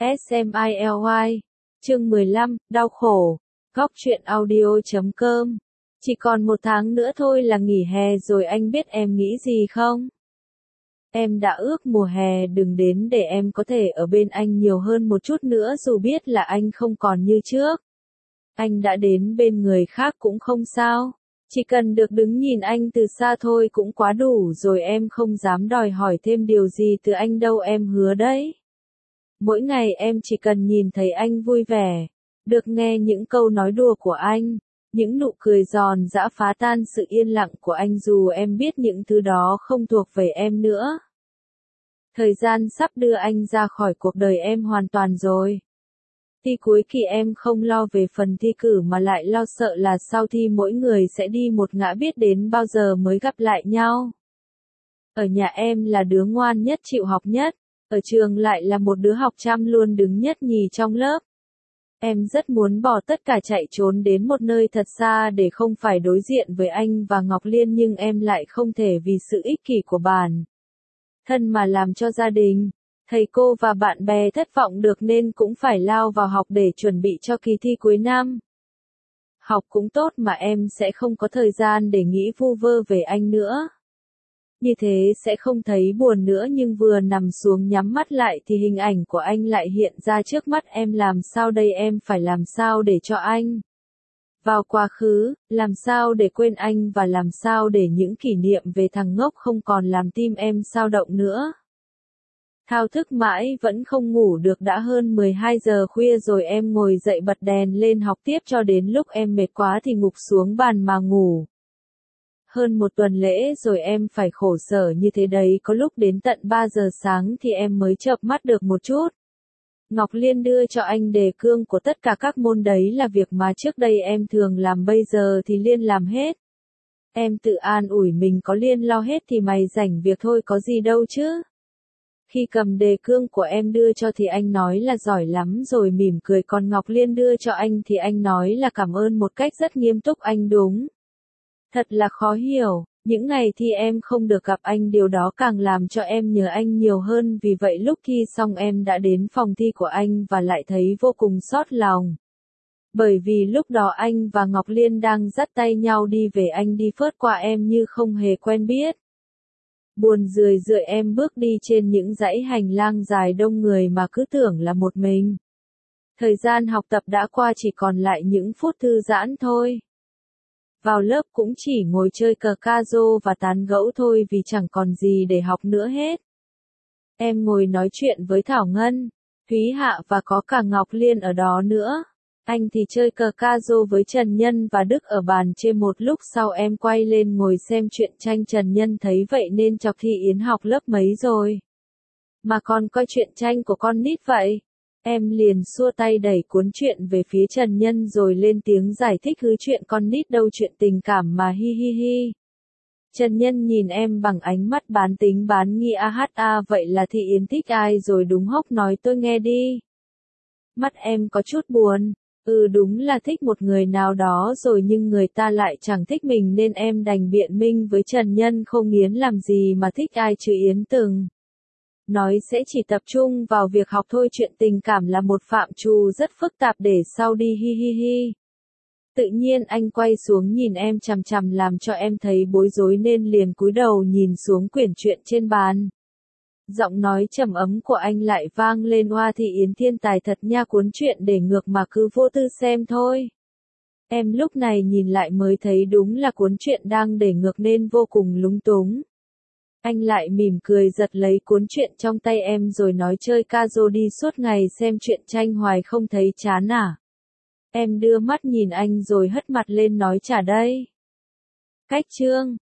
SMILY. Chương 15, đau khổ. Góc truyện audio.com. Chỉ còn 1 tháng nữa thôi là nghỉ hè rồi, anh biết em nghĩ gì không? Em đã ước mùa hè đừng đến để em có thể ở bên anh nhiều hơn một chút nữa, dù biết là anh không còn như trước. Anh đã đến bên người khác cũng không sao. Chỉ cần được đứng nhìn anh từ xa thôi cũng quá đủ rồi, em không dám đòi hỏi thêm điều gì từ anh đâu, em hứa đấy. Mỗi ngày em chỉ cần nhìn thấy anh vui vẻ, được nghe những câu nói đùa của anh, những nụ cười giòn giã phá tan sự yên lặng của anh, dù em biết những thứ đó không thuộc về em nữa. Thời gian sắp đưa anh ra khỏi cuộc đời em hoàn toàn rồi. Thi cuối kỳ em không lo về phần thi cử mà lại lo sợ là sau thi mỗi người sẽ đi một ngã, biết đến bao giờ mới gặp lại nhau. Ở nhà em là đứa ngoan nhất, chịu học nhất, ở trường lại là một đứa học chăm luôn đứng nhất nhì trong lớp. Em rất muốn bỏ tất cả chạy trốn đến một nơi thật xa để không phải đối diện với anh và Ngọc Liên, nhưng em lại không thể vì sự ích kỷ của bản thân mà làm cho gia đình, thầy cô và bạn bè thất vọng được, nên cũng phải lao vào học để chuẩn bị cho kỳ thi cuối năm. Học cũng tốt mà em sẽ không có thời gian để nghĩ vu vơ về anh nữa. Như thế sẽ không thấy buồn nữa, nhưng vừa nằm xuống nhắm mắt lại thì hình ảnh của anh lại hiện ra trước mắt em. Làm sao đây, em phải làm sao để cho anh vào quá khứ, làm sao để quên anh và làm sao để những kỷ niệm về thằng ngốc không còn làm tim em xao động nữa. Thao thức mãi vẫn không ngủ được, đã hơn 12 giờ khuya rồi, em ngồi dậy bật đèn lên học tiếp cho đến lúc em mệt quá thì gục xuống bàn mà ngủ. Hơn 1 tuần lễ rồi em phải khổ sở như thế đấy, có lúc đến tận 3 giờ sáng thì em mới chợp mắt được một chút. Ngọc Liên đưa cho anh đề cương của tất cả các môn, đấy là việc mà trước đây em thường làm, bây giờ thì Liên làm hết. Em tự an ủi mình, có Liên lo hết thì mày rảnh việc thôi, có gì đâu chứ. Khi cầm đề cương của em đưa cho thì anh nói là giỏi lắm rồi mỉm cười, còn Ngọc Liên đưa cho anh thì anh nói là cảm ơn một cách rất nghiêm túc. Anh đúng thật là khó hiểu, những ngày thì em không được gặp anh, điều đó càng làm cho em nhớ anh nhiều hơn. Vì vậy lúc thi xong em đã đến phòng thi của anh và lại thấy vô cùng xót lòng. Bởi vì lúc đó anh và Ngọc Liên đang dắt tay nhau đi về, anh đi phớt qua em như không hề quen biết. Buồn rười rượi em bước đi trên những dãy hành lang dài đông người mà cứ tưởng là một mình. Thời gian học tập đã qua, chỉ còn lại những phút thư giãn thôi. Vào lớp cũng chỉ ngồi chơi cờ ca rô và tán gẫu thôi, vì chẳng còn gì để học nữa hết. Em ngồi nói chuyện với Thảo Ngân, Thúy Hạ và có cả Ngọc Liên ở đó nữa. Anh thì chơi cờ ca rô với Trần Nhân và Đức ở bàn trên. Một lúc sau em quay lên ngồi xem truyện tranh. Trần Nhân thấy vậy nên chọc Thi Yến học lớp mấy rồi mà còn coi truyện tranh của con nít vậy. Em liền xua tay đẩy cuốn truyện về phía Trần Nhân rồi lên tiếng giải thích, hứ chuyện con nít đâu, chuyện tình cảm mà, hi hi hi. Trần Nhân nhìn em bằng ánh mắt bán tính bán nghi. Vậy là Thị Yến thích ai rồi đúng hốc, nói tôi nghe đi. Mắt em có chút buồn. Đúng là thích một người nào đó rồi, nhưng người ta lại chẳng thích mình nên em đành biện minh với Trần Nhân, không Yến làm gì mà thích ai chứ, Yến từng nói sẽ chỉ tập trung vào việc học thôi, chuyện tình cảm là một phạm trù rất phức tạp, để sau đi, hi hi hi. Tự nhiên anh quay xuống nhìn em chằm chằm làm cho em thấy bối rối nên liền cúi đầu nhìn xuống quyển truyện trên bàn. Giọng nói trầm ấm của anh lại vang lên, Hoa Thị Yến thiên tài thật nha, cuốn truyện để ngược mà cứ vô tư xem thôi. Em lúc này nhìn lại mới thấy đúng là cuốn truyện đang để ngược nên vô cùng lúng túng. Anh lại mỉm cười giật lấy cuốn truyện trong tay em rồi nói, chơi ca rô đi, suốt ngày xem truyện tranh hoài không thấy chán à? Em đưa mắt nhìn anh rồi hất mặt lên nói, trả đây. Cách chương